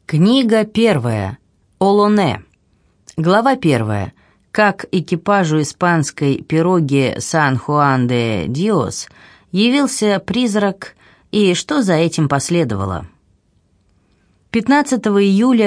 Книга первая. Олоне. Глава первая. Как экипажу испанской пироги Сан-Хуан-де-Диос явился призрак и что за этим последовало. 15 июля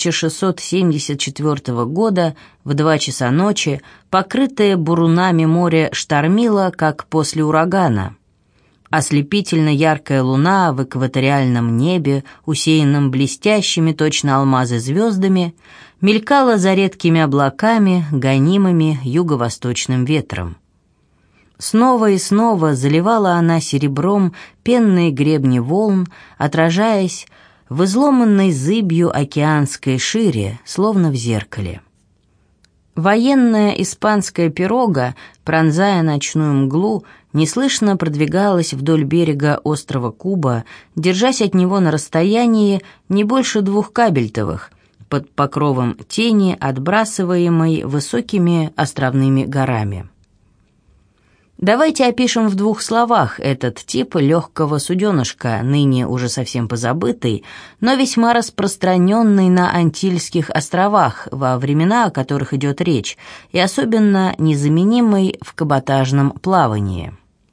1674 года в 2 часа ночи, покрытое бурунами море штормило, как после урагана. Ослепительно яркая луна в экваториальном небе, усеянном блестящими точно алмазы звездами, мелькала за редкими облаками, гонимыми юго-восточным ветром. Снова и снова заливала она серебром пенные гребни волн, отражаясь в изломанной зыбью океанской шире, словно в зеркале. Военная испанская пирога, пронзая ночную мглу, неслышно продвигалась вдоль берега острова Куба, держась от него на расстоянии не больше 2 кабельтовых, под покровом тени, отбрасываемой высокими островными горами. Давайте опишем в 2 словах этот тип легкого суденышка, ныне уже совсем позабытый, но весьма распространенный на Антильских островах, во времена, о которых идет речь, и особенно незаменимый в каботажном плавании.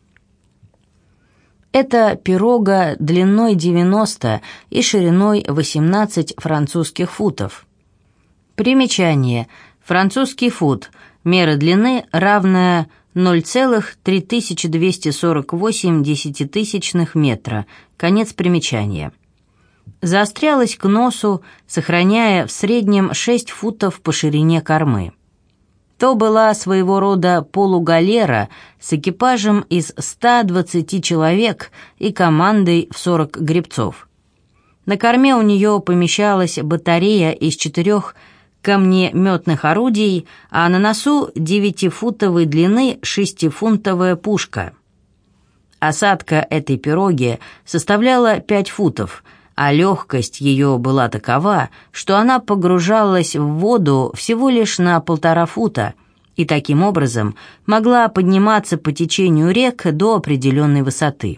Это пирога длиной 90 и шириной 18 французских футов. Примечание. Французский фут. Мера длины равная 0,3248 десятитысячных метра. Конец примечания. Заострялась к носу, сохраняя в среднем 6 футов по ширине кормы. То была своего рода полугалера с экипажем из 120 человек и командой в 40 гребцов. На корме у нее помещалась батарея из 4 камнеметных орудий, а на носу 9-футовой длины 6-фунтовая пушка. Осадка этой пироги составляла 5 футов, а легкость ее была такова, что она погружалась в воду всего лишь на 1,5 фута и таким образом могла подниматься по течению рек до определенной высоты.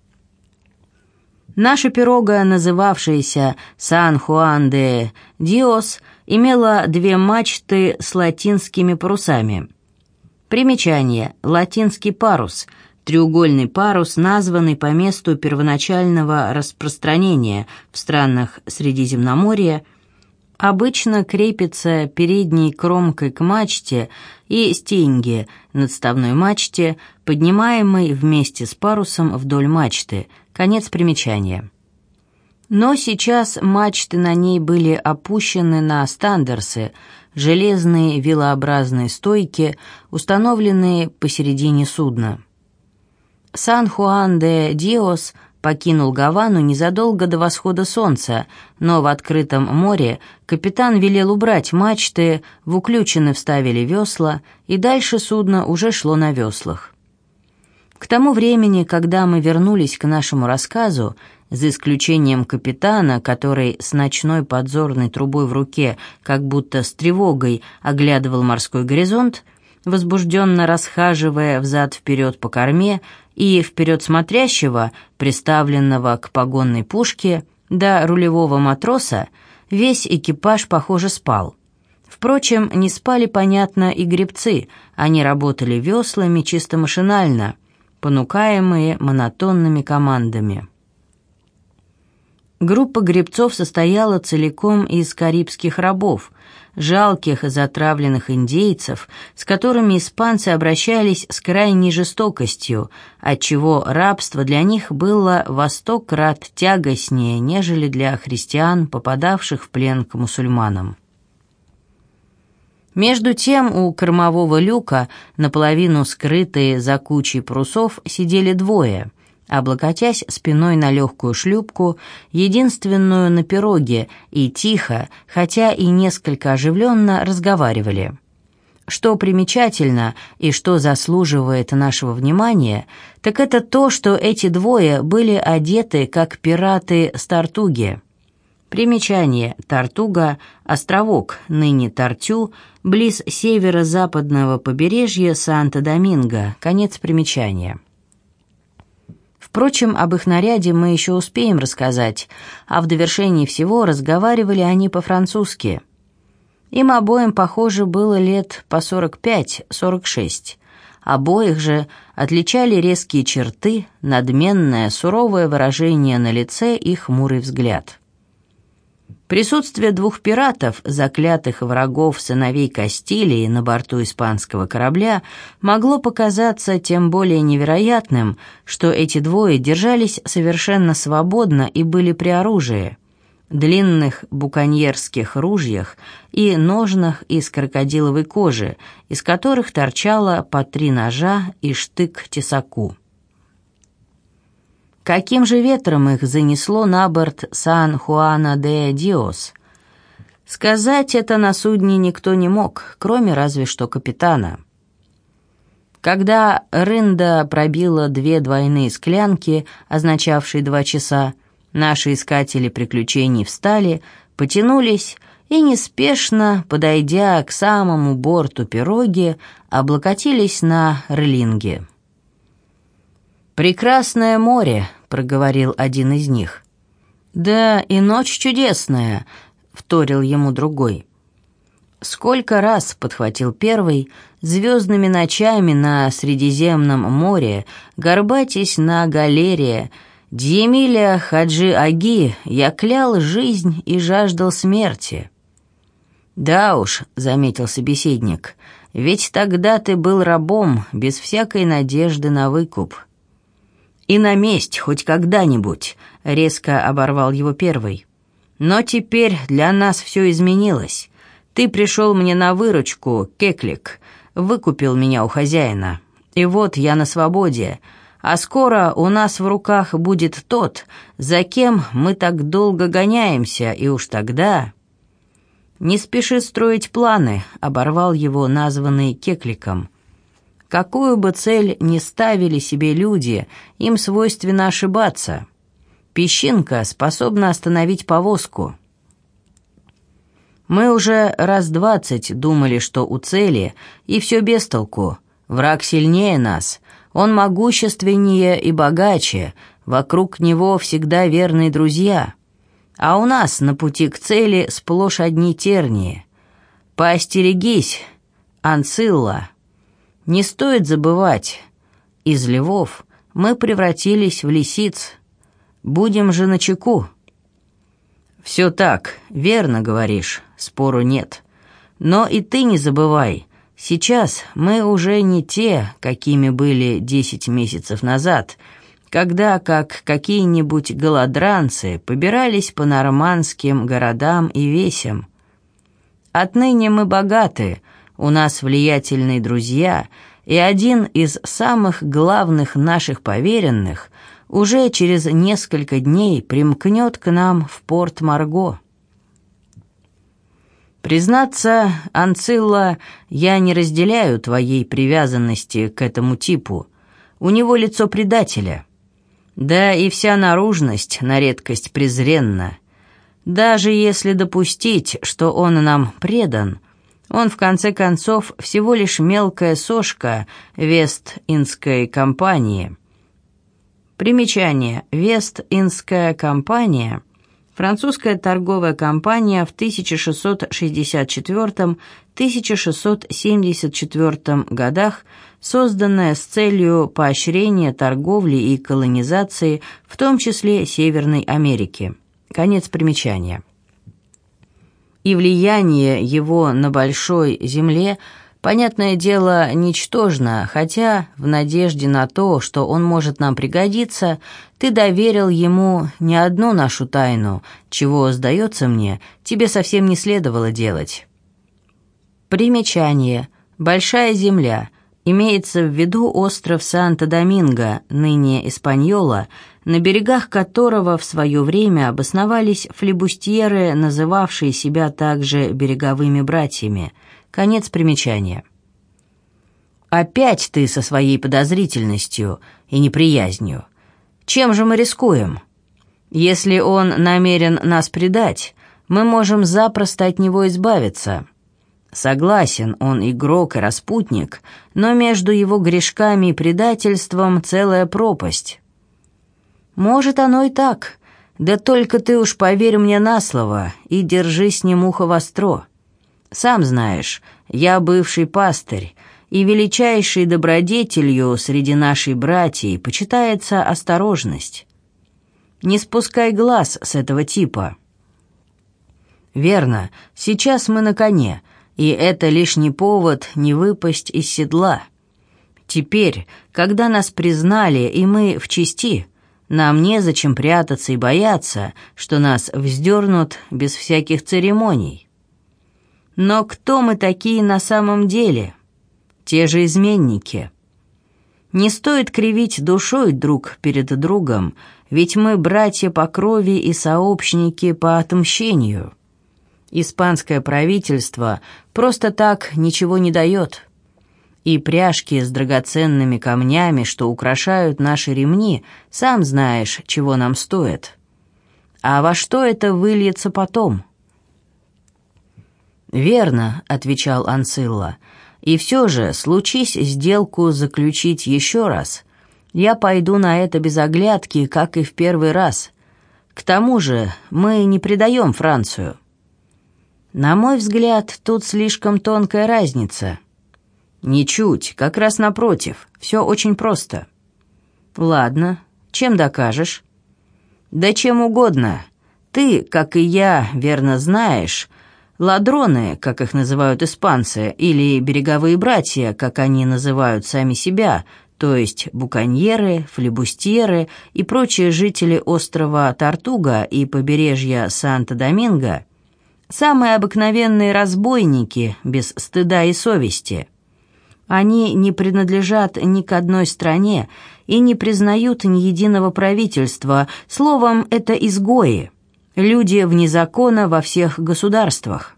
Наша пирога, называвшаяся Сан-Хуан-де-Диос, имела 2 мачты с латинскими парусами. Примечание. Латинский парус – треугольный парус, названный по месту первоначального распространения в странах Средиземноморья, обычно крепится передней кромкой к мачте и стенге, надставной мачте, поднимаемой вместе с парусом вдоль мачты. Конец примечания. Но сейчас мачты на ней были опущены на стандерсы, железные вилообразные стойки, установленные посередине судна. Сан-Хуан-де-Диос покинул Гавану незадолго до восхода солнца, но в открытом море капитан велел убрать мачты, в уключины вставили весла, и дальше судно уже шло на веслах. К тому времени, когда мы вернулись к нашему рассказу, за исключением капитана, который с ночной подзорной трубой в руке, как будто с тревогой, оглядывал морской горизонт, возбужденно расхаживая взад-вперед по корме, и вперед смотрящего, приставленного к погонной пушке, до рулевого матроса, весь экипаж, похоже, спал. Впрочем, не спали, понятно, и гребцы, они работали веслами чисто машинально, понукаемые монотонными командами. Группа гребцов состояла целиком из карибских рабов, жалких затравленных индейцев, с которыми испанцы обращались с крайней жестокостью, отчего рабство для них было во 100 крат тягостнее, нежели для христиан, попадавших в плен к мусульманам. Между тем у кормового люка, наполовину скрытые за кучей парусов, сидели 2, облокотясь спиной на легкую шлюпку, единственную на пироге, и тихо, хотя и несколько оживленно, разговаривали. Что примечательно и что заслуживает нашего внимания, так это то, что эти 2 были одеты как пираты с Тортуги. Примечание. Тортуга – островок, ныне Тортю, близ северо-западного побережья Санто-Доминго. Конец примечания. Впрочем, об их наряде мы еще успеем рассказать, а в довершении всего разговаривали они по-французски. Им обоим, похоже, было лет по 45-46. Обоих же отличали резкие черты, надменное, суровое выражение на лице и хмурый взгляд. Присутствие двух пиратов, заклятых врагов сыновей Кастилии на борту испанского корабля, могло показаться тем более невероятным, что эти двое держались совершенно свободно и были при оружии, длинных буконьерских ружьях и ножнах из крокодиловой кожи, из которых торчало по 3 ножа и штык тесаку. Каким же ветром их занесло на борт Сан-Хуана-де-Диос? Сказать это на судне никто не мог, кроме разве что капитана. Когда рында пробила 2 двойные склянки, означавшие 2 часа, наши искатели приключений встали, потянулись и, неспешно, подойдя к самому борту пироги, облокотились на релинге. «Прекрасное море», — проговорил один из них. «Да и ночь чудесная», — вторил ему другой. «Сколько раз», — подхватил первый, — «звездными ночами на Средиземном море, горбатясь на галерее, Дьемиля Хаджи-Аги, я клял жизнь и жаждал смерти». «Да уж», — заметил собеседник, — «ведь тогда ты был рабом, без всякой надежды на выкуп». «И на месть хоть когда-нибудь», — резко оборвал его первый. «Но теперь для нас все изменилось. Ты пришел мне на выручку, Кеклик, выкупил меня у хозяина. И вот я на свободе, а скоро у нас в руках будет тот, за кем мы так долго гоняемся, и уж тогда...» «Не спеши строить планы», — оборвал его названный Кекликом. «Какую бы цель ни ставили себе люди, им свойственно ошибаться. Песчинка способна остановить повозку». Мы уже раз 20 думали, что у цели, и все без толку. Враг сильнее нас, он могущественнее и богаче, вокруг него всегда верные друзья. А у нас на пути к цели сплошь одни тернии. Поостерегись, Анцилла. Не стоит забывать, из львов мы превратились в лисиц. Будем же начеку». «Все так, верно говоришь, спору нет. Но и ты не забывай, сейчас мы уже не те, какими были 10 месяцев назад, когда, как какие-нибудь голодранцы, побирались по нормандским городам и весям. Отныне мы богаты, у нас влиятельные друзья, и один из самых главных наших поверенных уже через несколько дней примкнет к нам в порт Марго. Признаться, Анцилла, я не разделяю твоей привязанности к этому типу. У него лицо предателя. Да и вся наружность на редкость презренна. Даже если допустить, что он нам предан, он, в конце концов, всего лишь мелкая сошка Вест-Индской компании. Примечание. Вест-Индская компания – французская торговая компания в 1664-1674 годах, созданная с целью поощрения торговли и колонизации, в том числе Северной Америки. Конец примечания. И влияние его на большой земле, понятное дело, ничтожно, хотя в надежде на то, что он может нам пригодиться, ты доверил ему не одну нашу тайну, чего, сдается мне, тебе совсем не следовало делать. Примечание. Большая земля. Имеется в виду остров Санто-Доминго, ныне Испаньола, на берегах которого в свое время обосновались флибустьеры, называвшие себя также береговыми братьями. Конец примечания. Опять ты со своей подозрительностью и неприязнью. Чем же мы рискуем? Если он намерен нас предать, мы можем запросто от него избавиться. Согласен, он игрок и распутник, но между его грешками и предательством целая пропасть. «Может, оно и так. Да только ты уж поверь мне на слово и держи с ним ухо востро. Сам знаешь, я бывший пастырь, и величайшей добродетелью среди нашей братьей почитается осторожность. Не спускай глаз с этого типа». «Верно, сейчас мы на коне, и это лишний повод не выпасть из седла. Теперь, когда нас признали и мы в чести, нам незачем прятаться и бояться, что нас вздернут без всяких церемоний. Но кто мы такие на самом деле? Те же изменники. Не стоит кривить душой друг перед другом, ведь мы братья по крови и сообщники по отмщению. Испанское правительство просто так ничего не дает. И пряжки с драгоценными камнями, что украшают наши ремни, сам знаешь, чего нам стоят. А во что это выльется потом?» «Верно», — отвечал Анцилла. «И все же, случись сделку заключить еще раз, я пойду на это без оглядки, как и в первый раз. К тому же мы не предаем Францию». «На мой взгляд, тут слишком тонкая разница». «Ничуть, как раз напротив, все очень просто». «Ладно, чем докажешь?» «Да чем угодно. Ты, как и я, верно знаешь, ладроны, как их называют испанцы, или береговые братья, как они называют сами себя, то есть буконьеры, флебустьеры и прочие жители острова Тортуга и побережья Санто-Доминго, самые обыкновенные разбойники, без стыда и совести. Они не принадлежат ни к одной стране и не признают ни единого правительства. Словом, это изгои, люди вне закона во всех государствах.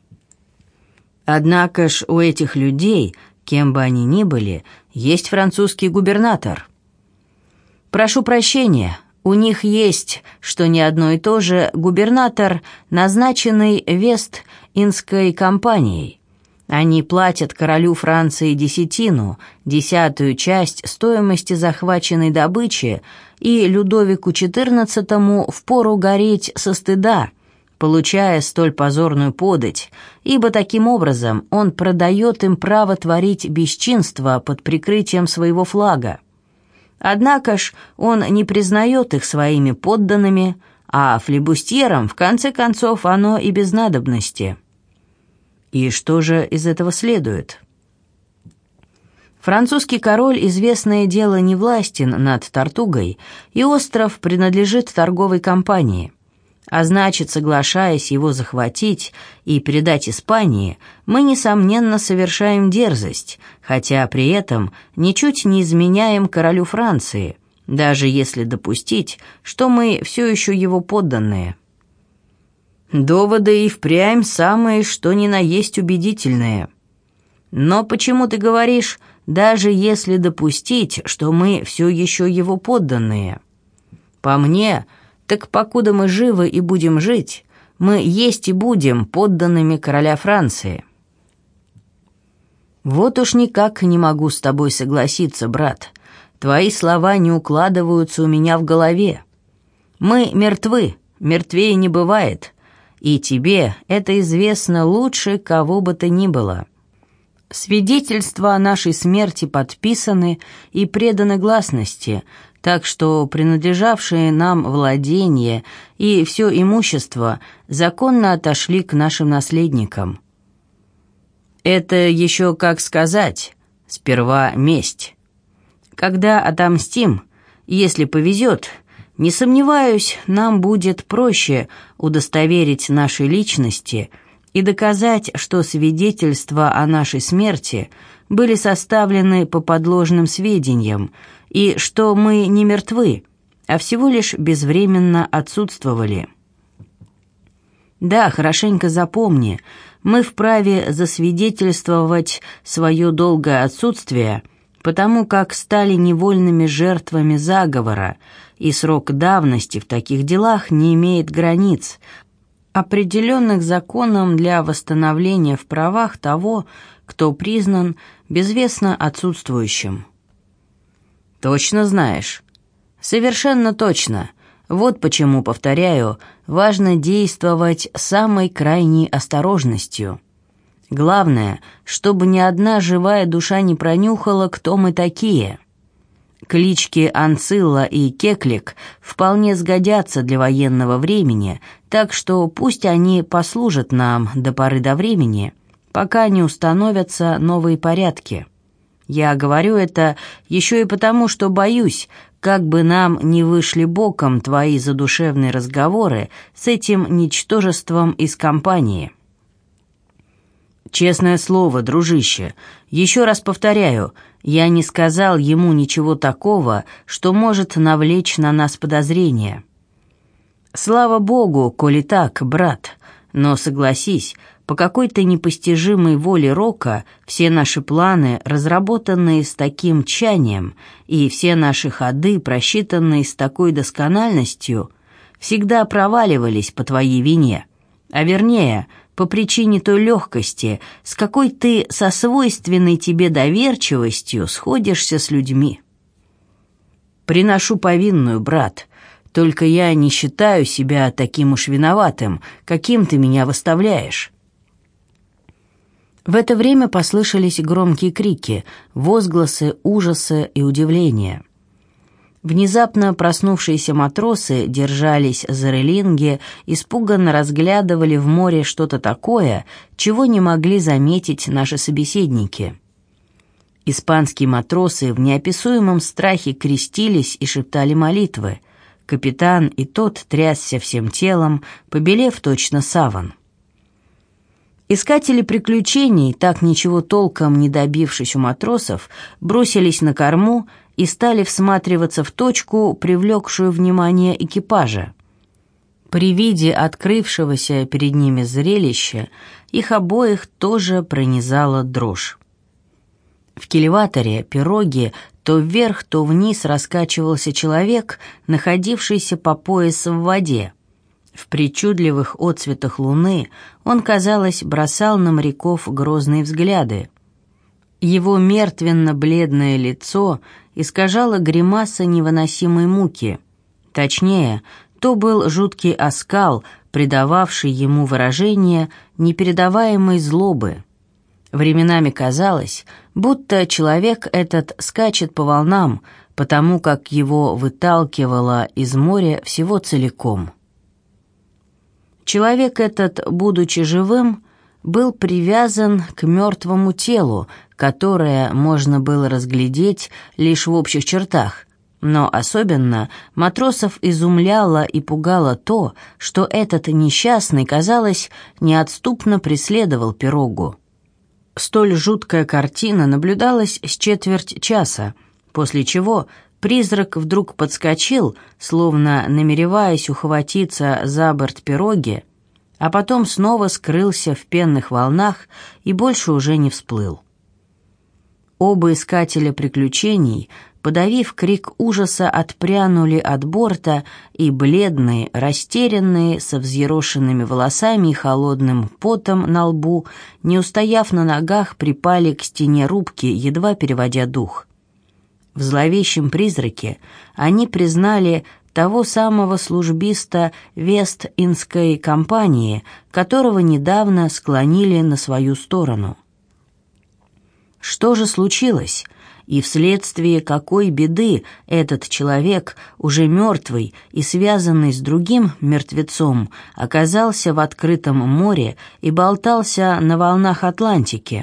Однако ж у этих людей, кем бы они ни были, есть французский губернатор. Прошу прощения, у них есть, что не одно и то же, губернатор, назначенный Вест-Индской компанией. Они платят королю Франции десятину, 10-ю часть стоимости захваченной добычи, и Людовику XIV впору гореть со стыда, получая столь позорную подать, ибо таким образом он продает им право творить бесчинство под прикрытием своего флага. Однако ж он не признает их своими подданными, а флебустьерам, в конце концов, оно и без надобности. И что же из этого следует? Французский король, известное дело, не властен над Тортугой, и остров принадлежит торговой компании. А значит, соглашаясь его захватить и передать Испании, мы, несомненно, совершаем дерзость, хотя при этом ничуть не изменяем королю Франции, даже если допустить, что мы все еще его подданные. Доводы и впрямь самые, что ни на есть убедительные. Но почему ты говоришь, даже если допустить, что мы все еще его подданные? По мне, так покуда мы живы и будем жить, мы есть и будем подданными короля Франции. Вот уж никак не могу с тобой согласиться, брат. Твои слова не укладываются у меня в голове. Мы мертвы, мертвее не бывает, и тебе это известно лучше кого бы то ни было. Свидетельства о нашей смерти подписаны и преданы гласности, так что принадлежавшие нам владения и все имущество законно отошли к нашим наследникам. Это еще как сказать, сперва месть. Когда отомстим, если повезет, не сомневаюсь, нам будет проще удостоверить наши личности и доказать, что свидетельства о нашей смерти были составлены по подложным сведениям, и что мы не мертвы, а всего лишь безвременно отсутствовали. Да, хорошенько запомни, мы вправе засвидетельствовать свое долгое отсутствие, потому как стали невольными жертвами заговора, и срок давности в таких делах не имеет границ, определенных законом для восстановления в правах того, кто признан безвестно отсутствующим. Точно знаешь? Совершенно точно. Вот почему, повторяю, важно действовать с самой крайней осторожностью. Главное, чтобы ни одна живая душа не пронюхала, кто мы такие. Клички Анцилла и Кеклик вполне сгодятся для военного времени, так что пусть они послужат нам до поры до времени, пока не установятся новые порядки. Я говорю это еще и потому, что боюсь, как бы нам не вышли боком твои задушевные разговоры с этим ничтожеством из компании. Честное слово, дружище, еще раз повторяю, я не сказал ему ничего такого, что может навлечь на нас подозрения. Слава Богу, коли так, брат, но согласись, по какой-то непостижимой воле Рока все наши планы, разработанные с таким тщанием, и все наши ходы, просчитанные с такой доскональностью, всегда проваливались по твоей вине, а вернее, по причине той легкости, с какой ты со свойственной тебе доверчивостью сходишься с людьми. Приношу повинную, брат, только я не считаю себя таким уж виноватым, каким ты меня выставляешь». В это время послышались громкие крики, возгласы ужаса и удивления. Внезапно проснувшиеся матросы держались за рейлинги, испуганно разглядывали в море что-то такое, чего не могли заметить наши собеседники. Испанские матросы в неописуемом страхе крестились и шептали молитвы. Капитан и тот трясся всем телом, побелев точно саван. Искатели приключений, так ничего толком не добившись у матросов, бросились на корму и стали всматриваться в точку, привлекшую внимание экипажа. При виде открывшегося перед ними зрелища их обоих тоже пронизала дрожь. В кильваторе, пироге, то вверх, то вниз раскачивался человек, находившийся по пояс в воде. В причудливых отцветах луны он, казалось, бросал на моряков грозные взгляды. Его мертвенно-бледное лицо искажало гримаса невыносимой муки. Точнее, то был жуткий оскал, придававший ему выражение непередаваемой злобы. Временами казалось, будто человек этот скачет по волнам, потому как его выталкивало из моря всего целиком. Человек этот, будучи живым, был привязан к мертвому телу, которое можно было разглядеть лишь в общих чертах, но особенно матросов изумляло и пугало то, что этот несчастный, казалось, неотступно преследовал пирогу. Столь жуткая картина наблюдалась с четверть часа, после чего призрак вдруг подскочил, словно намереваясь ухватиться за борт пироги, а потом снова скрылся в пенных волнах и больше уже не всплыл. Оба искателя приключений, подавив крик ужаса, отпрянули от борта и, бледные, растерянные, со взъерошенными волосами и холодным потом на лбу, не устояв на ногах, припали к стене рубки, едва переводя дух. В зловещем призраке они признали того самого службиста Вест-Индской компании, которого недавно склонили на свою сторону. Что же случилось, и вследствие какой беды этот человек, уже мертвый и связанный с другим мертвецом, оказался в открытом море и болтался на волнах Атлантики?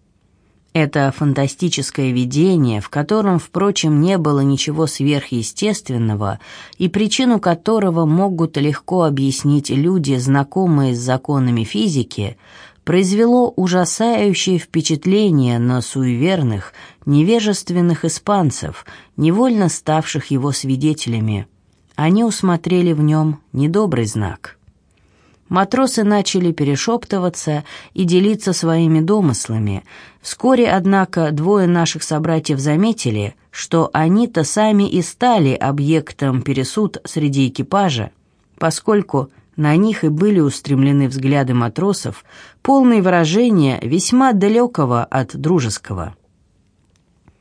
Это фантастическое видение, в котором, впрочем, не было ничего сверхъестественного, и причину которого могут легко объяснить люди, знакомые с законами физики, произвело ужасающее впечатление на суеверных, невежественных испанцев, невольно ставших его свидетелями. Они усмотрели в нем недобрый знак. Матросы начали перешептываться и делиться своими домыслами. Вскоре, однако, двое наших собратьев заметили, что они-то сами и стали объектом пересуд среди экипажа, поскольку на них и были устремлены взгляды матросов, полные выражения весьма далекого от дружеского.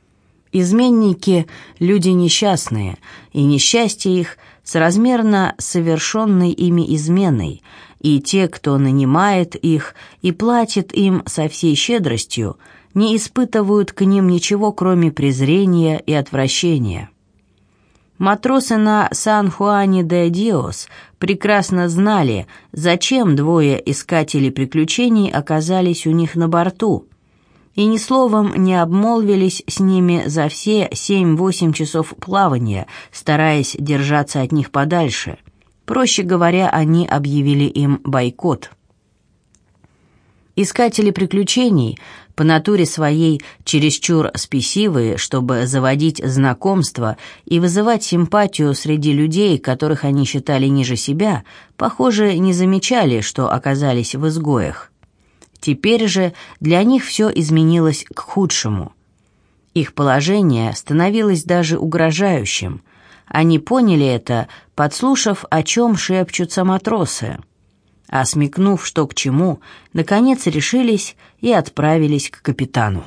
Изменники – люди несчастные, и несчастье их соразмерно совершенной ими изменой, и те, кто нанимает их и платит им со всей щедростью, не испытывают к ним ничего, кроме презрения и отвращения. Матросы на Сан-Хуане-де-Диос прекрасно знали, зачем двое искателей приключений оказались у них на борту, и ни словом не обмолвились с ними за все 7-8 часов плавания, стараясь держаться от них подальше. Проще говоря, они объявили им бойкот. Искатели приключений, по натуре своей чересчур спесивые, чтобы заводить знакомства и вызывать симпатию среди людей, которых они считали ниже себя, похоже, не замечали, что оказались в изгоях. Теперь же для них все изменилось к худшему. Их положение становилось даже угрожающим. Они поняли это, подслушав, о чем шепчутся матросы. А смекнув, что к чему, наконец решились и отправились к капитану.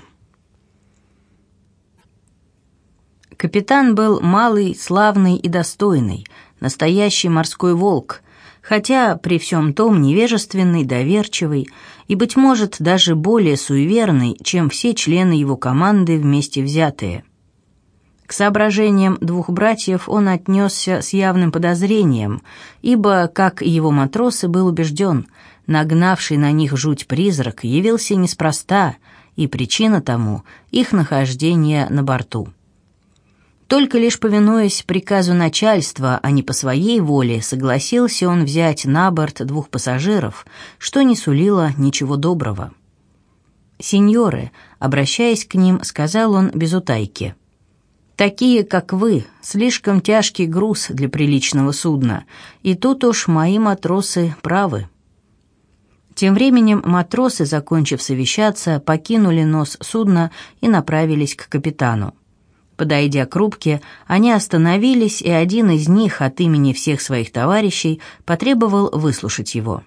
Капитан был малый, славный и достойный, настоящий морской волк, хотя при всем том невежественный, доверчивый и, быть может, даже более суеверный, чем все члены его команды вместе взятые. К соображениям двух братьев он отнесся с явным подозрением, ибо, как и его матросы, был убежден, нагнавший на них жуть призрак явился неспроста, и причина тому — их нахождение на борту. Только лишь повинуясь приказу начальства, а не по своей воле, согласился он взять на борт двух пассажиров, что не сулило ничего доброго. «Сеньоры», обращаясь к ним, сказал он без утайки, «такие, как вы, слишком тяжкий груз для приличного судна, и тут уж мои матросы правы». Тем временем матросы, закончив совещаться, покинули нос судна и направились к капитану. Подойдя к рубке, они остановились, и один из них от имени всех своих товарищей потребовал выслушать его.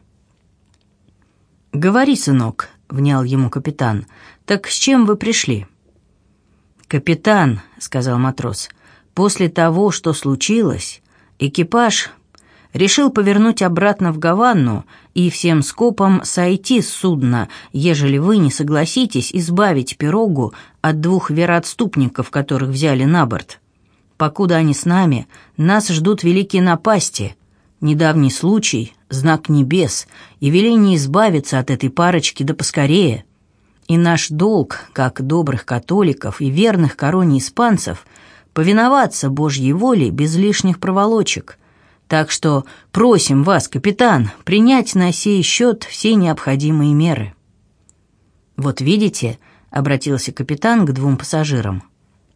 «Говори, сынок», — внял ему капитан, — «так с чем вы пришли?» «Капитан», — сказал матрос, — «после того, что случилось, экипаж решил повернуть обратно в Гавану и всем скопом сойти с судна, ежели вы не согласитесь избавить пирогу от двух вероотступников, которых взяли на борт. Покуда они с нами, нас ждут великие напасти, недавний случай, знак небес и веление избавиться от этой парочки да поскорее. И наш долг, как добрых католиков и верных короне испанцев, повиноваться Божьей воле без лишних проволочек. Так что просим вас, капитан, принять на сей счет все необходимые меры». «Вот видите», — обратился капитан к двум пассажирам.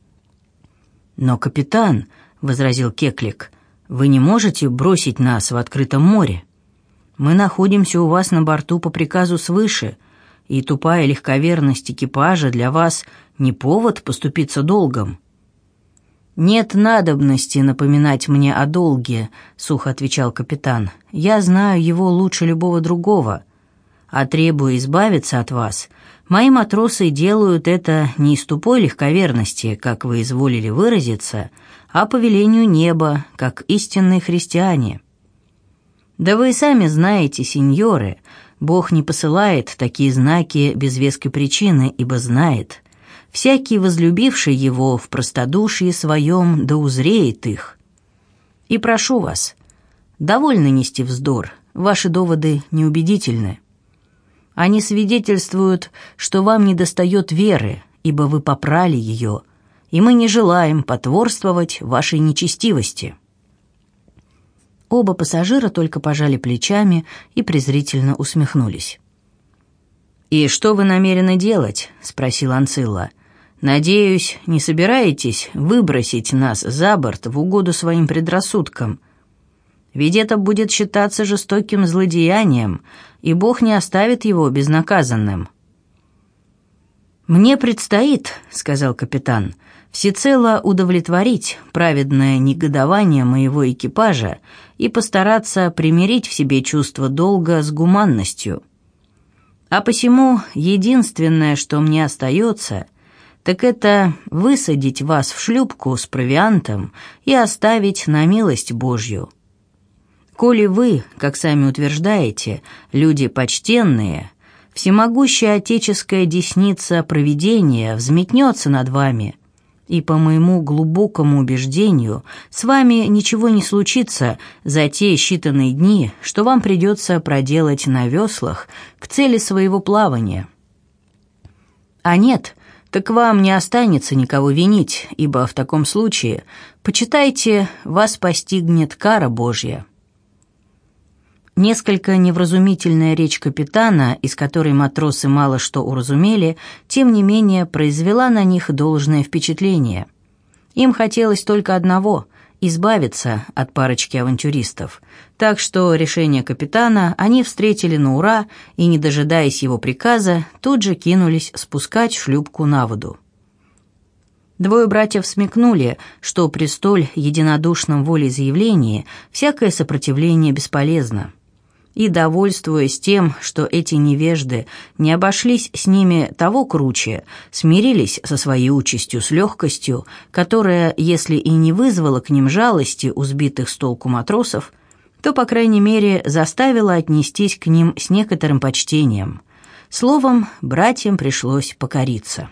«Но, капитан», — возразил Кеклик, — «вы не можете бросить нас в открытом море. Мы находимся у вас на борту по приказу свыше, и тупая легковерность экипажа для вас не повод поступиться долгом». «Нет надобности напоминать мне о долге», — сухо отвечал капитан. «Я знаю его лучше любого другого. А требуя избавиться от вас, мои матросы делают это не из тупой легковерности, как вы изволили выразиться, а по велению неба, как истинные христиане. Да вы сами знаете, сеньоры, Бог не посылает такие знаки без веской причины, ибо знает, всякий, возлюбивший его в простодушии своем, да узреет их. И прошу вас, довольно нести вздор, ваши доводы неубедительны. Они свидетельствуют, что вам недостает веры, ибо вы попрали ее, и мы не желаем потворствовать вашей нечестивости». Оба пассажира только пожали плечами и презрительно усмехнулись. «И что вы намерены делать?» — спросил Анцилла. «Надеюсь, не собираетесь выбросить нас за борт в угоду своим предрассудкам? Ведь это будет считаться жестоким злодеянием, и Бог не оставит его безнаказанным». «Мне предстоит, — сказал капитан, — всецело удовлетворить праведное негодование моего экипажа и постараться примирить в себе чувство долга с гуманностью. А посему единственное, что мне остается, так это высадить вас в шлюпку с провиантом и оставить на милость Божью. Коли вы, как сами утверждаете, люди почтенные, всемогущая отеческая десница провидения взметнется над вами, и, по моему глубокому убеждению, с вами ничего не случится за те считанные дни, что вам придется проделать на веслах к цели своего плавания. А нет, так вам не останется никого винить, ибо в таком случае, почитайте, вас постигнет кара Божья». Несколько невразумительная речь капитана, из которой матросы мало что уразумели, тем не менее произвела на них должное впечатление. Им хотелось только одного – избавиться от парочки авантюристов. Так что решение капитана они встретили на ура и, не дожидаясь его приказа, тут же кинулись спускать шлюпку на воду. Двое братьев смекнули, что при столь единодушном волеизъявлении всякое сопротивление бесполезно. И, довольствуясь тем, что эти невежды не обошлись с ними того круче, смирились со своей участью с легкостью, которая, если и не вызвала к ним жалости у сбитых с толку матросов, то, по крайней мере, заставила отнестись к ним с некоторым почтением. Словом, братьям пришлось покориться.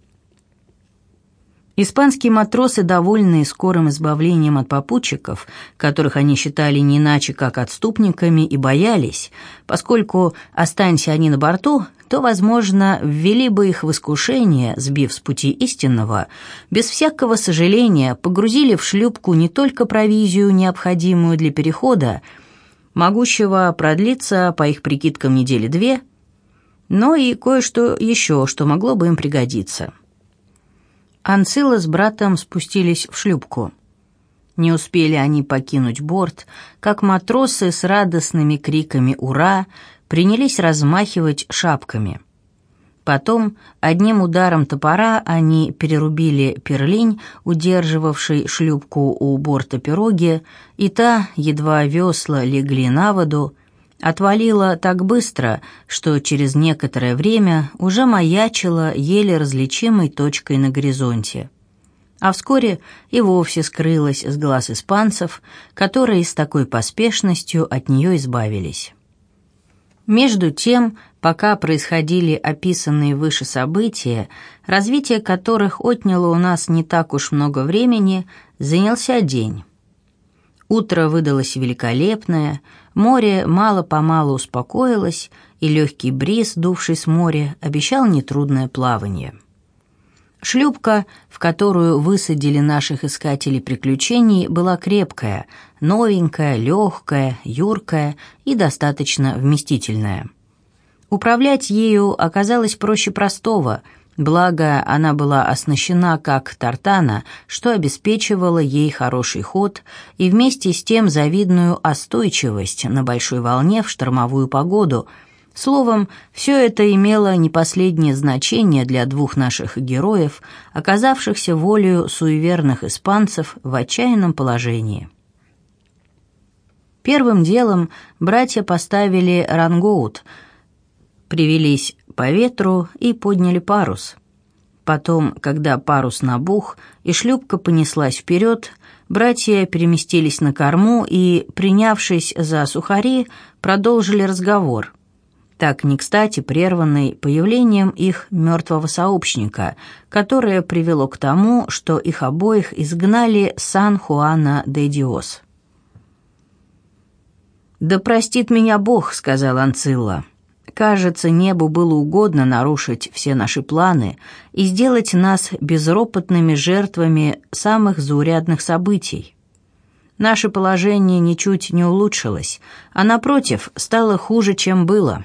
Испанские матросы, довольные скорым избавлением от попутчиков, которых они считали не иначе как отступниками, и боялись, поскольку, останься они на борту, то, возможно, ввели бы их в искушение, сбив с пути истинного, без всякого сожаления погрузили в шлюпку не только провизию, необходимую для перехода, могущего продлиться, по их прикидкам, недели 2, но и кое-что еще, что могло бы им пригодиться. Анцилла с братом спустились в шлюпку. Не успели они покинуть борт, как матросы с радостными криками «Ура!» принялись размахивать шапками. Потом одним ударом топора они перерубили перлинь, удерживавший шлюпку у борта пироги, и та, едва весла легли на воду, отвалила так быстро, что через некоторое время уже маячила еле различимой точкой на горизонте. А вскоре и вовсе скрылась с глаз испанцев, которые с такой поспешностью от нее избавились. Между тем, пока происходили описанные выше события, развитие которых отняло у нас не так уж много времени, занялся день. Утро выдалось великолепное, море мало-помалу успокоилось, и легкий бриз, дувший с моря, обещал нетрудное плавание. Шлюпка, в которую высадили наших искателей приключений, была крепкая, новенькая, легкая, юркая и достаточно вместительная. Управлять ею оказалось проще простого, благо она была оснащена как тартана, что обеспечивало ей хороший ход и вместе с тем завидную остойчивость на большой волне в штормовую погоду. Словом, все это имело не последнее значение для двух наших героев, оказавшихся волею суеверных испанцев в отчаянном положении. Первым делом братья поставили рангоут, привелись по ветру и подняли парус. Потом, когда парус набух и шлюпка понеслась вперед, братья переместились на корму и, принявшись за сухари, продолжили разговор, так не кстати прерванный появлением их мертвого сообщника, которое привело к тому, что их обоих изгнали с Сан-Хуана-де-Диос. «Да простит меня Бог», — сказал Анцилла. «Кажется, небу было угодно нарушить все наши планы и сделать нас безропотными жертвами самых заурядных событий. Наше положение ничуть не улучшилось, а, напротив, стало хуже, чем было».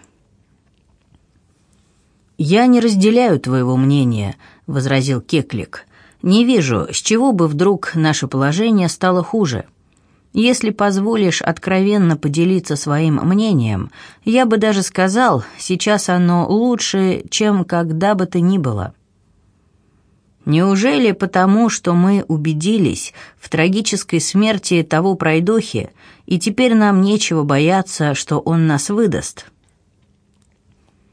«Я не разделяю твоего мнения», — возразил Кеклик. «Не вижу, с чего бы вдруг наше положение стало хуже. Если позволишь откровенно поделиться своим мнением, я бы даже сказал, сейчас оно лучше, чем когда бы то ни было». «Неужели потому, что мы убедились в трагической смерти того пройдохи, и теперь нам нечего бояться, что он нас выдаст?»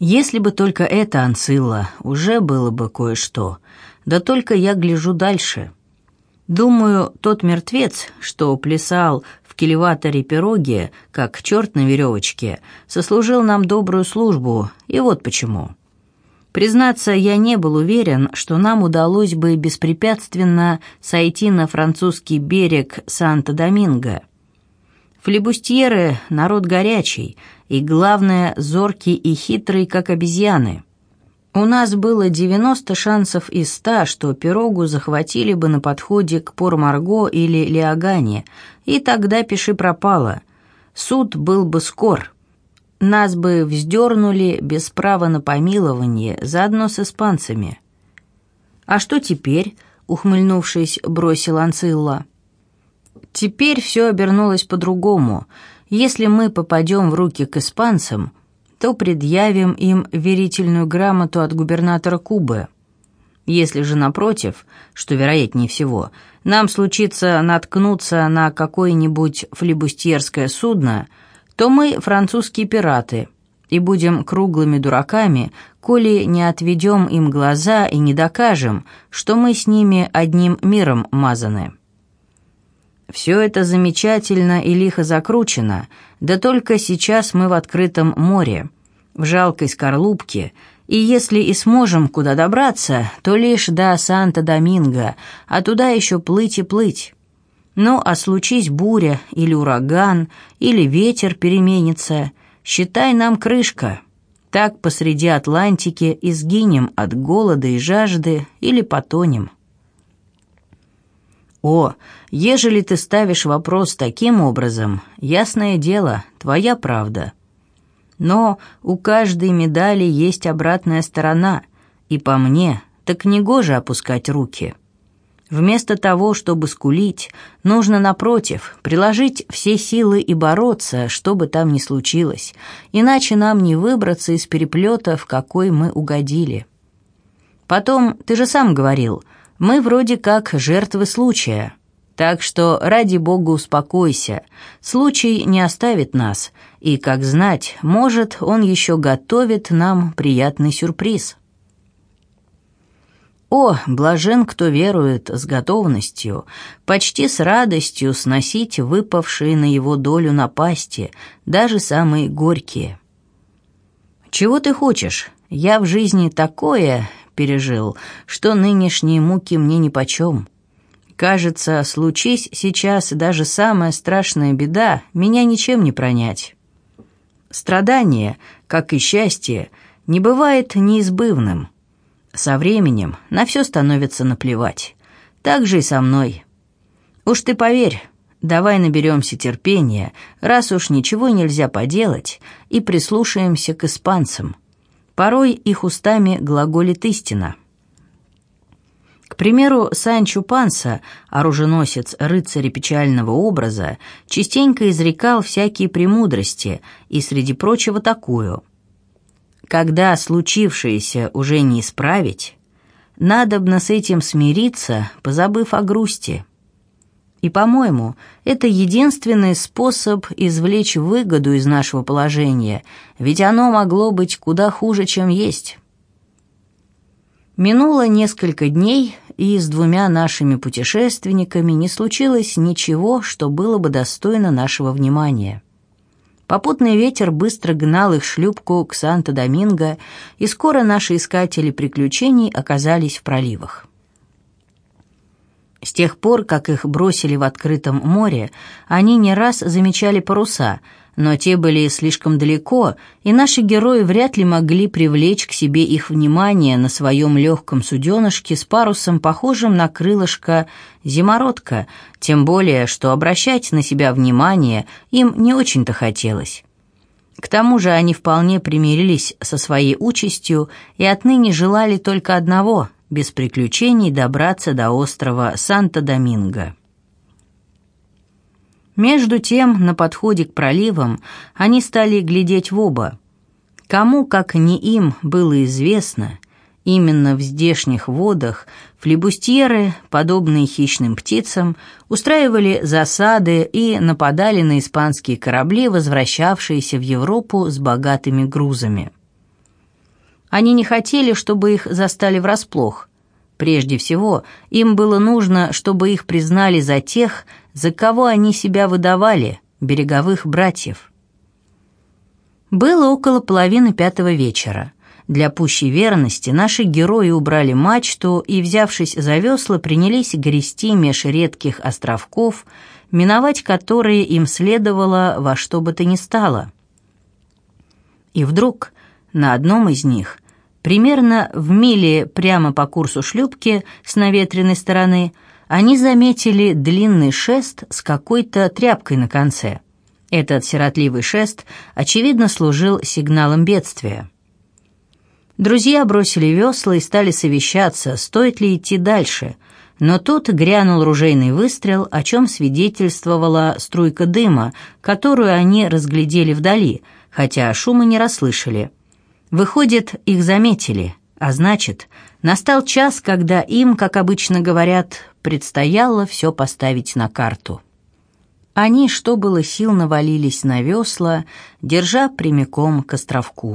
Если бы только это, Анцилла, уже было бы кое-что. Да только я гляжу дальше. Думаю, тот мертвец, что плясал в кильваторе пироги, как черт на веревочке, сослужил нам добрую службу, и вот почему. Признаться, я не был уверен, что нам удалось бы беспрепятственно сойти на французский берег Санто-Доминго. Флибустьеры — народ горячий, и, главное, зоркий и хитрый, как обезьяны. У нас было 90 шансов из 100, что пирогу захватили бы на подходе к Пор-Марго или Лиагане, и тогда пиши пропало. Суд был бы скор. Нас бы вздернули без права на помилование, заодно с испанцами. «А что теперь?» — ухмыльнувшись, бросил Анцилла. «Теперь все обернулось по-другому. Если мы попадем в руки к испанцам, то предъявим им верительную грамоту от губернатора Кубы. Если же, напротив, что вероятнее всего, нам случится наткнуться на какое-нибудь флибустьерское судно, то мы французские пираты и будем круглыми дураками, коли не отведем им глаза и не докажем, что мы с ними одним миром мазаны». Все это замечательно и лихо закручено, да только сейчас мы в открытом море, в жалкой скорлупке, и если и сможем куда добраться, то лишь до Санто-Доминго, а туда еще плыть и плыть. Ну, а случись буря или ураган, или ветер переменится, считай, нам крышка. Так посреди Атлантики и сгинем от голода и жажды или потонем. «О, ежели ты ставишь вопрос таким образом, ясное дело, твоя правда. Но у каждой медали есть обратная сторона, и по мне, так негоже опускать руки. Вместо того, чтобы скулить, нужно, напротив, приложить все силы и бороться, что бы там ни случилось, иначе нам не выбраться из переплета, в какой мы угодили. Потом, ты же сам говорил, мы вроде как жертвы случая, так что, ради бога, успокойся, случай не оставит нас, и, как знать, может, он еще готовит нам приятный сюрприз». О, блажен, кто верует с готовностью, почти с радостью сносить выпавшие на его долю напасти, даже самые горькие. «Чего ты хочешь? Я в жизни такое пережил, что нынешние муки мне нипочем. Кажется, случись сейчас даже самая страшная беда, меня ничем не пронять. Страдание, как и счастье, не бывает неизбывным. Со временем на все становится наплевать. Так же и со мной. Уж ты поверь, давай наберемся терпения, раз уж ничего нельзя поделать, и прислушаемся к испанцам. Порой их устами глаголит истина. К примеру, Санчо Панса, оруженосец рыцаря печального образа, частенько изрекал всякие премудрости, и среди прочего такую: когда случившееся уже не исправить, надобно с этим смириться, позабыв о грусти. И, по-моему, это единственный способ извлечь выгоду из нашего положения, ведь оно могло быть куда хуже, чем есть. Минуло несколько дней, и с двумя нашими путешественниками не случилось ничего, что было бы достойно нашего внимания. Попутный ветер быстро гнал их шлюпку к Санто-Доминго, и скоро наши искатели приключений оказались в проливах. С тех пор, как их бросили в открытом море, они не раз замечали паруса, но те были слишком далеко, и наши герои вряд ли могли привлечь к себе их внимание на своем легком суденышке с парусом, похожим на крылышко зимородка, тем более, что обращать на себя внимание им не очень-то хотелось. К тому же они вполне примирились со своей участью и отныне желали только одного — без приключений добраться до острова Санто-Доминго. Между тем, на подходе к проливам, они стали глядеть в оба. Кому, как не им, было известно, именно в здешних водах флибустьеры, подобные хищным птицам, устраивали засады и нападали на испанские корабли, возвращавшиеся в Европу с богатыми грузами. Они не хотели, чтобы их застали врасплох. Прежде всего, им было нужно, чтобы их признали за тех, за кого они себя выдавали, береговых братьев. Было около 4:30 вечера. Для пущей верности наши герои убрали мачту и, взявшись за весла, принялись грести меж редких островков, миновать которые им следовало во что бы то ни стало. И вдруг на одном из них, примерно в миле прямо по курсу шлюпки с наветренной стороны, они заметили длинный шест с какой-то тряпкой на конце. Этот сиротливый шест, очевидно, служил сигналом бедствия. Друзья бросили весла и стали совещаться, стоит ли идти дальше, но тут грянул ружейный выстрел, о чем свидетельствовала струйка дыма, которую они разглядели вдали, хотя шума не расслышали. Выходит, их заметили, а значит, настал час, когда им, как обычно говорят, предстояло все поставить на карту. Они, что было сил, навалились на весла, держа прямиком к островку.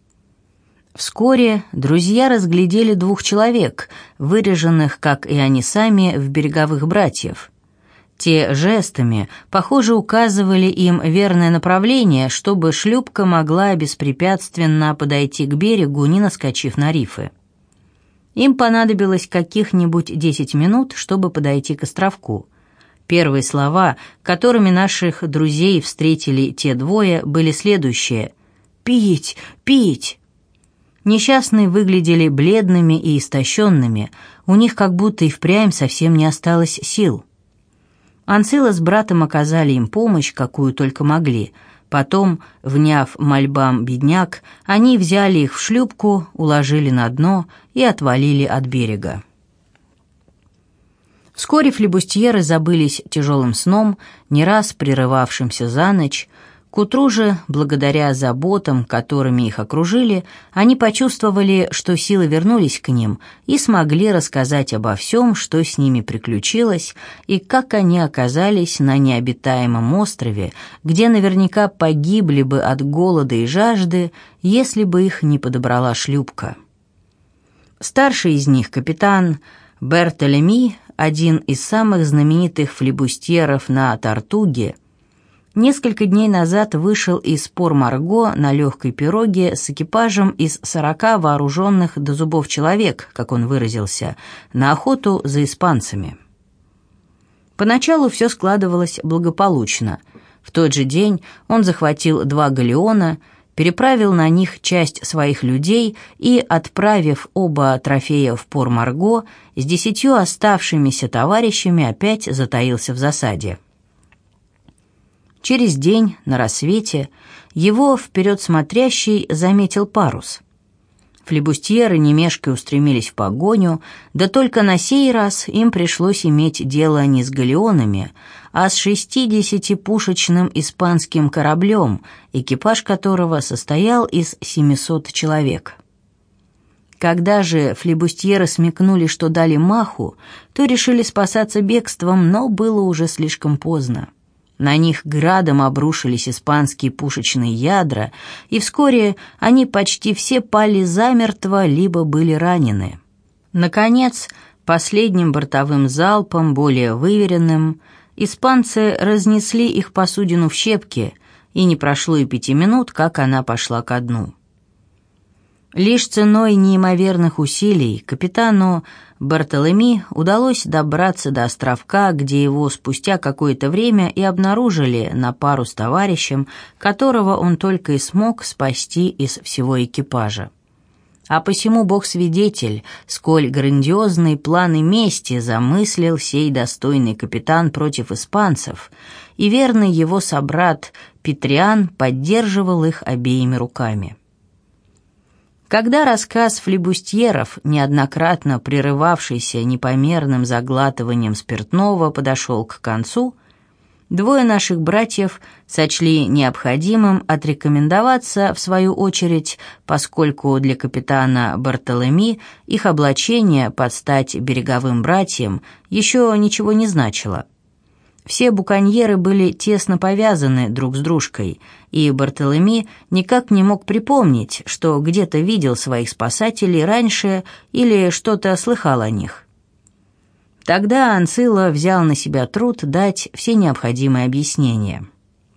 Вскоре друзья разглядели 2 человек, выряженных, как и они сами, в береговых братьев. Те жестами, похоже, указывали им верное направление, чтобы шлюпка могла беспрепятственно подойти к берегу, не наскочив на рифы. Им понадобилось каких-нибудь 10 минут, чтобы подойти к островку. Первые слова, которыми наших друзей встретили те двое, были следующие: «Пить! Пить!» Несчастные выглядели бледными и истощенными, у них как будто и впрямь совсем не осталось сил. Анцила с братом оказали им помощь, какую только могли. Потом, вняв мольбам бедняк, они взяли их в шлюпку, уложили на дно и отвалили от берега. Вскоре флибустьеры забылись тяжелым сном, не раз прерывавшимся за ночь. К утру же, благодаря заботам, которыми их окружили, они почувствовали, что силы вернулись к ним и смогли рассказать обо всем, что с ними приключилось, и как они оказались на необитаемом острове, где наверняка погибли бы от голода и жажды, если бы их не подобрала шлюпка. Старший из них, капитан Бертолеми, один из самых знаменитых флибустьеров на Тартуге, несколько дней назад вышел из Пор-Марго на легкой пироге с экипажем из 40 вооруженных до зубов человек, как он выразился, на охоту за испанцами. Поначалу все складывалось благополучно. В тот же день он захватил 2 галеона, переправил на них часть своих людей и, отправив оба трофея в Пор-Марго, с 10 оставшимися товарищами опять затаился в засаде. Через день, на рассвете, его вперед смотрящий заметил парус. Флибустьеры, не мешкая, устремились в погоню, да только на сей раз им пришлось иметь дело не с галеонами, а с 60-пушечным испанским кораблем, экипаж которого состоял из 700 человек. Когда же флибустьеры смекнули, что дали маху, то решили спасаться бегством, но было уже слишком поздно. На них градом обрушились испанские пушечные ядра, и вскоре они почти все пали замертво, либо были ранены. Наконец, последним бортовым залпом, более выверенным, испанцы разнесли их посудину в щепки, и не прошло и 5 минут, как она пошла ко дну. Лишь ценой неимоверных усилий капитану Бертолеми удалось добраться до островка, где его спустя какое-то время и обнаружили на пару с товарищем, которого он только и смог спасти из всего экипажа. А посему Бог свидетель, сколь грандиозные планы мести замыслил сей достойный капитан против испанцев, и верный его собрат Петриан поддерживал их обеими руками. Когда рассказ флибустьеров, неоднократно прерывавшийся непомерным заглатыванием спиртного, подошел к концу, 2 наших братьев сочли необходимым отрекомендоваться в свою очередь, поскольку для капитана Бертолеми их облачение под стать береговым братьям еще ничего не значило. Все буконьеры были тесно повязаны друг с дружкой, и Бартолеми никак не мог припомнить, что где-то видел своих спасателей раньше или что-то слыхал о них. Тогда Анцило взял на себя труд дать все необходимые объяснения.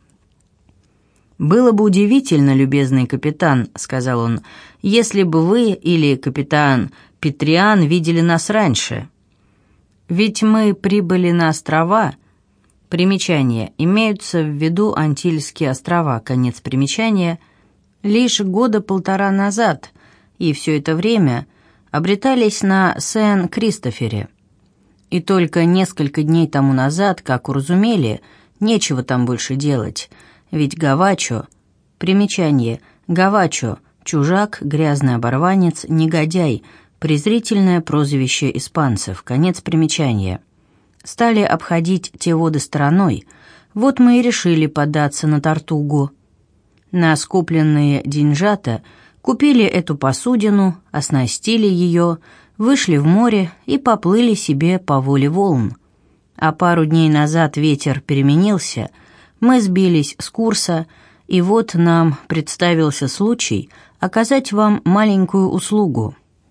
«Было бы удивительно, любезный капитан, — сказал он, — если бы вы или капитан Петриан видели нас раньше. Ведь мы прибыли на острова». Примечание. Имеются в виду Антильские острова, конец примечания, лишь года 1,5 назад, и все это время обретались на Сен-Кристофере. И только несколько дней тому назад, как уразумели, нечего там больше делать, ведь Гавачо, примечание, Гавачо, чужак, грязный оборванец, негодяй, презрительное прозвище испанцев, конец примечания, стали обходить те воды стороной, вот мы и решили податься на Тортугу. На скопленные деньжата купили эту посудину, оснастили ее, вышли в море и поплыли себе по воле волн. А пару дней назад ветер переменился, мы сбились с курса, и вот нам представился случай оказать вам маленькую услугу».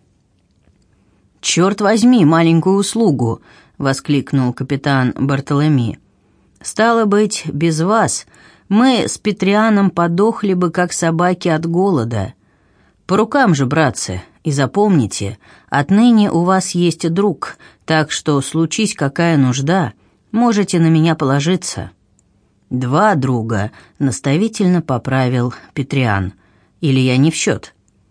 «Черт возьми, маленькую услугу!» — воскликнул капитан Бартолеми. «Стало быть, без вас мы с Петрианом подохли бы, как собаки от голода. По рукам же, братцы, и запомните, отныне у вас есть друг, так что, случись какая нужда, можете на меня положиться». «2 друга», — наставительно поправил Петриан. «Или я не в счет?»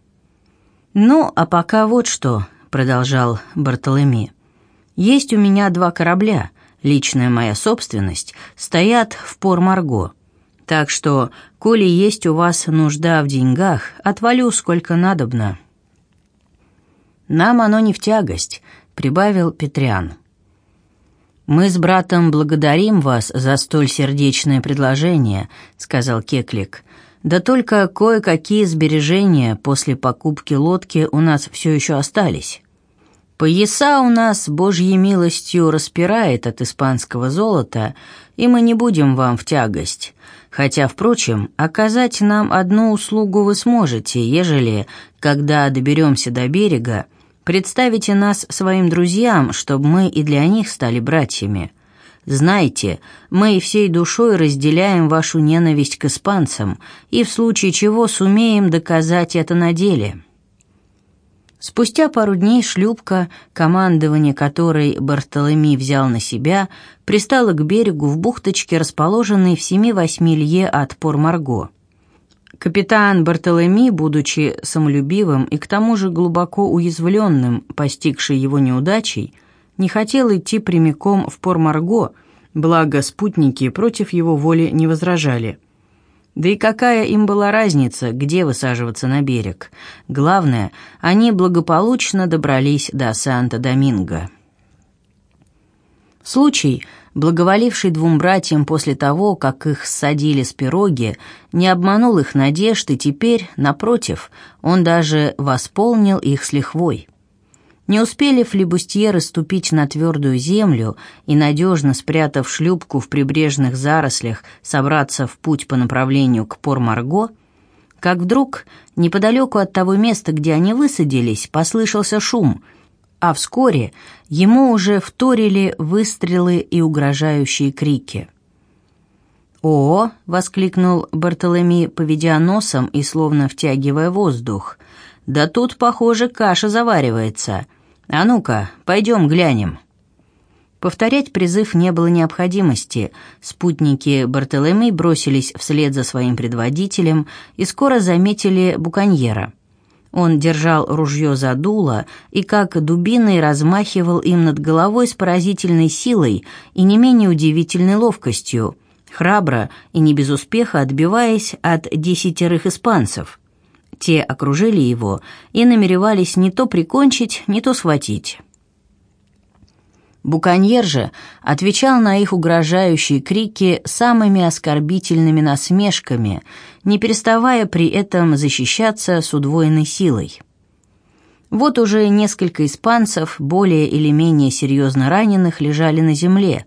«Ну, а пока вот что», — продолжал Бартолеми. «Есть у меня 2 корабля, личная моя собственность, стоят в Пор-Марго. Так что, коли есть у вас нужда в деньгах, отвалю сколько надобно». «Нам оно не в тягость», — прибавил Петриан. «Мы с братом благодарим вас за столь сердечное предложение», — сказал Кеклик. «Да только кое-какие сбережения после покупки лодки у нас все еще остались. Пояса у нас, Божьей милостью, распирает от испанского золота, и мы не будем вам в тягость. Хотя, впрочем, оказать нам одну услугу вы сможете, ежели, когда доберемся до берега, представите нас своим друзьям, чтобы мы и для них стали братьями. Знайте, мы всей душой разделяем вашу ненависть к испанцам и в случае чего сумеем доказать это на деле». Спустя пару дней шлюпка, командование которой Бартолеми взял на себя, пристала к берегу в бухточке, расположенной в 7-8 лье от Пор-Марго. Капитан Бартолеми, будучи самолюбивым и к тому же глубоко уязвленным, постигшей его неудачей, не хотел идти прямиком в Пор-Марго, благо спутники против его воли не возражали. Да и какая им была разница, где высаживаться на берег? Главное, они благополучно добрались до Санто-Доминго. Случай, благоволивший 2 братьям после того, как их ссадили с пироги, не обманул их надежд, и теперь, напротив, он даже восполнил их с лихвой. Не успели флибустьеры ступить на твердую землю и, надежно спрятав шлюпку в прибрежных зарослях, собраться в путь по направлению к Пор-Марго, как вдруг, неподалеку от того места, где они высадились, послышался шум, а вскоре ему уже вторили выстрелы и угрожающие крики. «О!» — воскликнул Бартолеми, поведя носом и словно втягивая воздух. «Да тут, похоже, каша заваривается. А ну-ка, пойдем глянем». Повторять призыв не было необходимости. Спутники Бартолеми бросились вслед за своим предводителем и скоро заметили буконьера. Он держал ружье за дуло и, как дубиной, размахивал им над головой с поразительной силой и не менее удивительной ловкостью, храбро и не без успеха отбиваясь от 10 испанцев. Те окружили его и намеревались не то прикончить, не то схватить. Буконьер же отвечал на их угрожающие крики самыми оскорбительными насмешками, не переставая при этом защищаться с удвоенной силой. Вот уже несколько испанцев, более или менее серьезно раненых, лежали на земле,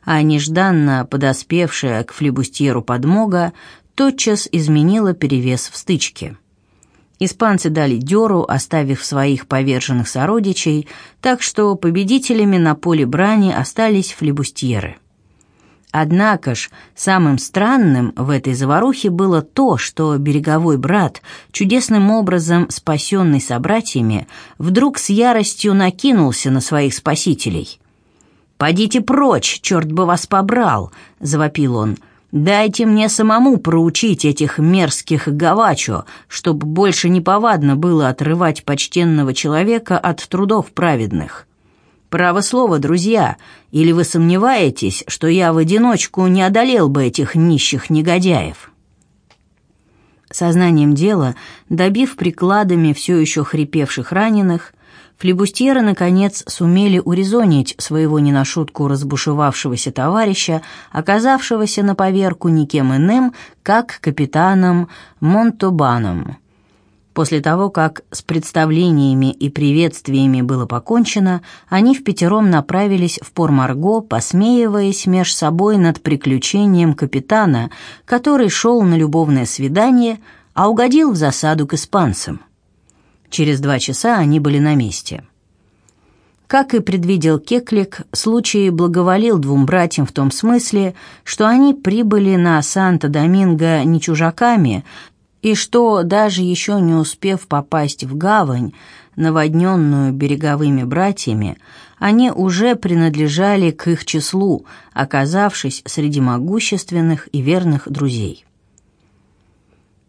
а нежданно подоспевшая к флибустьеру подмога тотчас изменила перевес в стычке. Испанцы дали дёру, оставив своих поверженных сородичей, так что победителями на поле брани остались флибустьеры. Однако ж, самым странным в этой заварухе было то, что береговой брат, чудесным образом спасенный собратьями, вдруг с яростью накинулся на своих спасителей. «Подите прочь, черт бы вас побрал!» — завопил он. «Дайте мне самому проучить этих мерзких гавачо, чтобы больше неповадно было отрывать почтенного человека от трудов праведных. Право слово, друзья, или вы сомневаетесь, что я в одиночку не одолел бы этих нищих негодяев?» Сознанием дела, добив прикладами все еще хрипевших раненых, флибустьеры, наконец, сумели урезонить своего не на шутку разбушевавшегося товарища, оказавшегося на поверку никем иным, как капитаном Монтобаном. После того, как с представлениями и приветствиями было покончено, они впятером направились в Пор-Марго, посмеиваясь меж собой над приключением капитана, который шел на любовное свидание, а угодил в засаду к испанцам. Через 2 часа они были на месте. Как и предвидел Кеклик, случай благоволил 2 братьям в том смысле, что они прибыли на Санто-Доминго не чужаками, и что, даже еще не успев попасть в гавань, наводненную береговыми братьями, они уже принадлежали к их числу, оказавшись среди могущественных и верных друзей.